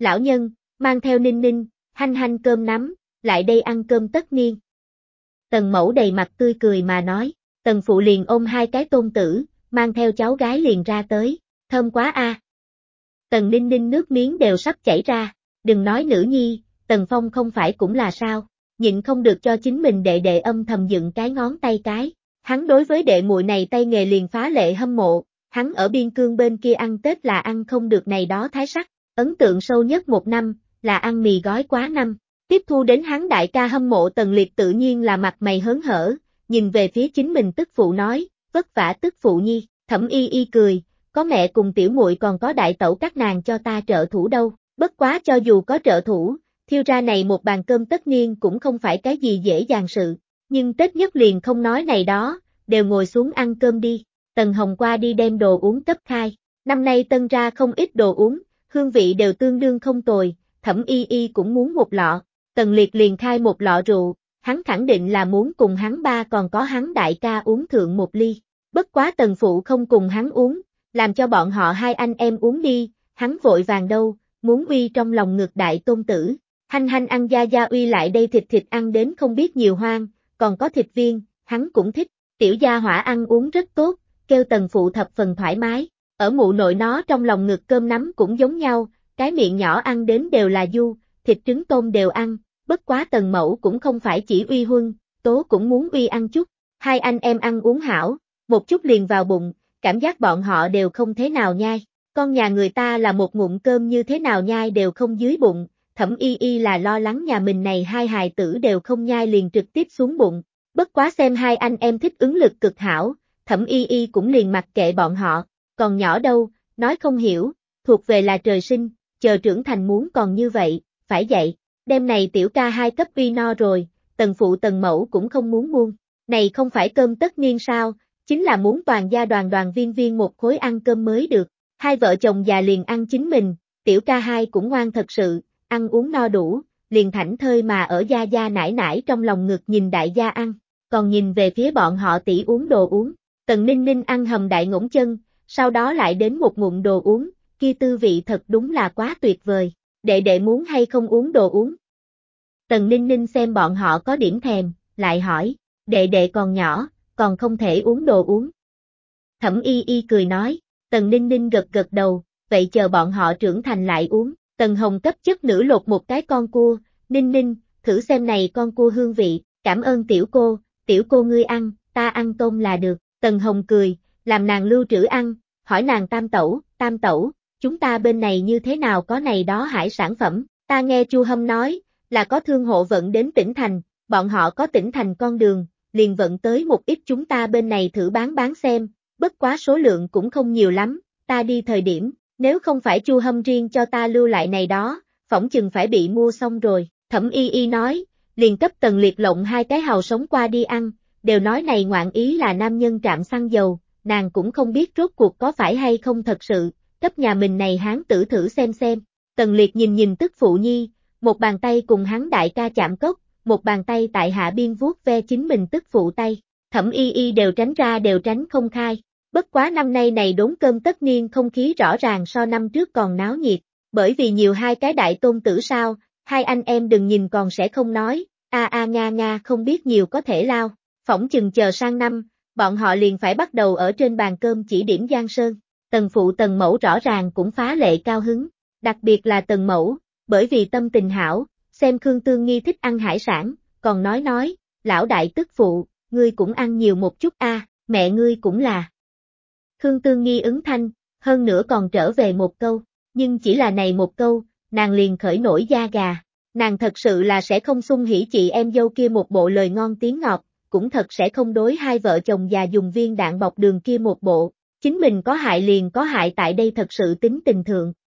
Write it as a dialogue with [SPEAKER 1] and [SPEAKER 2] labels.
[SPEAKER 1] Lão nhân, mang theo Ninh Ninh, Hanh Hanh cơm nắm, lại đây ăn cơm tất niên. Tần mẫu đầy mặt tươi cười mà nói, tần phụ liền ôm hai cái tôn tử, mang theo cháu gái liền ra tới, thơm quá a. Tần Ninh Ninh nước miếng đều sắp chảy ra, đừng nói nữ nhi, Tần Phong không phải cũng là sao, nhịn không được cho chính mình đệ đệ âm thầm dựng cái ngón tay cái. Hắn đối với đệ muội này tay nghề liền phá lệ hâm mộ, hắn ở biên cương bên kia ăn Tết là ăn không được này đó thái sắc, ấn tượng sâu nhất một năm, là ăn mì gói quá năm. Tiếp thu đến hắn đại ca hâm mộ Tần Liệt tự nhiên là mặt mày hớn hở, nhìn về phía chính mình tức phụ nói, vất vả tức phụ nhi, Thẩm Y Y cười, có mẹ cùng tiểu muội còn có đại tẩu các nàng cho ta trợ thủ đâu, bất quá cho dù có trợ thủ, thiêu ra này một bàn cơm tất niên cũng không phải cái gì dễ dàng sự, nhưng Tết nhất liền không nói này đó, đều ngồi xuống ăn cơm đi, Tần Hồng qua đi đem đồ uống cấp khai, năm nay tân ra không ít đồ uống, hương vị đều tương đương không tồi, Thẩm Y Y cũng muốn một lọ, Tần Liệt liền khai một lọ rượu, hắn khẳng định là muốn cùng hắn ba còn có hắn đại ca uống thượng một ly, bất quá Tần Phụ không cùng hắn uống, làm cho bọn họ hai anh em uống đi, hắn vội vàng đâu, muốn uy trong lòng ngực đại tôn tử. Hanh Hanh ăn gia gia uy lại đây thịt ăn đến không biết nhiều hoang, còn có thịt viên, hắn cũng thích, tiểu gia hỏa ăn uống rất tốt, kêu Tần Phụ thập phần thoải mái, ở mụ nội nó trong lòng ngực cơm nắm cũng giống nhau, cái miệng nhỏ ăn đến đều là du, thịt trứng tôm đều ăn, bất quá Tần Mẫu cũng không phải chỉ uy Huân, Tố cũng muốn uy ăn chút, hai anh em ăn uống hảo, một chút liền vào bụng, cảm giác bọn họ đều không thế nào nhai, con nhà người ta là một ngụm cơm như thế nào nhai đều không dưới bụng. Thẩm Y Y là lo lắng nhà mình này hai hài tử đều không nhai liền trực tiếp xuống bụng, bất quá xem hai anh em thích ứng lực cực hảo, Thẩm Y Y cũng liền mặc kệ bọn họ, còn nhỏ đâu, nói không hiểu, thuộc về là trời sinh, chờ trưởng thành muốn còn như vậy, phải dạy, đêm này tiểu ca hai cấp uy no rồi, Tần Phụ Tần Mẫu cũng không muốn buông, này không phải cơm tất niên sao, chính là muốn toàn gia đoàn đoàn viên một khối ăn cơm mới được, hai vợ chồng già liền ăn chính mình, tiểu ca hai cũng ngoan thật sự. Ăn uống no đủ, liền thảnh thơi mà ở gia gia nải nải trong lòng ngực nhìn đại gia ăn, còn nhìn về phía bọn họ tỷ uống đồ uống. Tần Ninh Ninh ăn hầm đại ngỗng chân, sau đó lại đến một ngụm đồ uống, kia tư vị thật đúng là quá tuyệt vời. Đệ đệ muốn hay không uống đồ uống? Tần Ninh Ninh xem bọn họ có điểm thèm, lại hỏi, đệ đệ còn nhỏ, còn không thể uống đồ uống. Thẩm Y Y cười nói, Tần Ninh Ninh gật gật đầu, vậy chờ bọn họ trưởng thành lại uống. Tần Hồng cấp chất nữ lột một cái con cua, Ninh Ninh, thử xem này con cua hương vị, cảm ơn tiểu cô ngươi ăn, ta ăn tôm là được, Tần Hồng cười, làm nàng lưu trữ ăn, hỏi nàng tam tẩu, chúng ta bên này như thế nào có này đó hải sản phẩm, ta nghe Chu Hâm nói, là có thương hộ vận đến tỉnh thành, bọn họ có tỉnh thành con đường, liền vận tới một ít chúng ta bên này thử bán xem, bất quá số lượng cũng không nhiều lắm, ta đi thời điểm. Nếu không phải Chu Hâm riêng cho ta lưu lại này đó, phỏng chừng phải bị mua xong rồi, Thẩm Y Y nói, liền cấp Tần Liệt lộng hai cái hàu sống qua đi ăn, đều nói này ngoạn ý là nam nhân trạm xăng dầu, nàng cũng không biết rốt cuộc có phải hay không thật sự, cấp nhà mình này hán tử thử xem. Tần Liệt nhìn tức phụ nhi, một bàn tay cùng hắn đại ca chạm cốc, một bàn tay tại hạ biên vuốt ve chính mình tức phụ tay, Thẩm Y Y đều tránh không khai. Bất quá năm nay này đốn cơm tất niên không khí rõ ràng so năm trước còn náo nhiệt, bởi vì nhiều hai cái đại tôn tử sao, hai anh em đừng nhìn còn sẽ không nói, nga không biết nhiều có thể lao, phỏng chừng chờ sang năm, bọn họ liền phải bắt đầu ở trên bàn cơm chỉ điểm Giang Sơn, Tần Phụ Tần Mẫu rõ ràng cũng phá lệ cao hứng, đặc biệt là Tần Mẫu, bởi vì tâm tình hảo, xem Khương Tương Nghi thích ăn hải sản, còn nói, lão đại tức phụ, ngươi cũng ăn nhiều một chút mẹ ngươi cũng là. Khương Tương Nghi ứng thanh, hơn nữa còn trở về một câu, nhưng chỉ là này một câu, nàng liền khởi nổi da gà, nàng thật sự là sẽ không xung hỉ chị em dâu kia một bộ lời ngon tiếng ngọt, cũng thật sẽ không đối hai vợ chồng già dùng viên đạn bọc đường kia một bộ, chính mình có hại liền có hại tại đây thật sự tính tình thượng,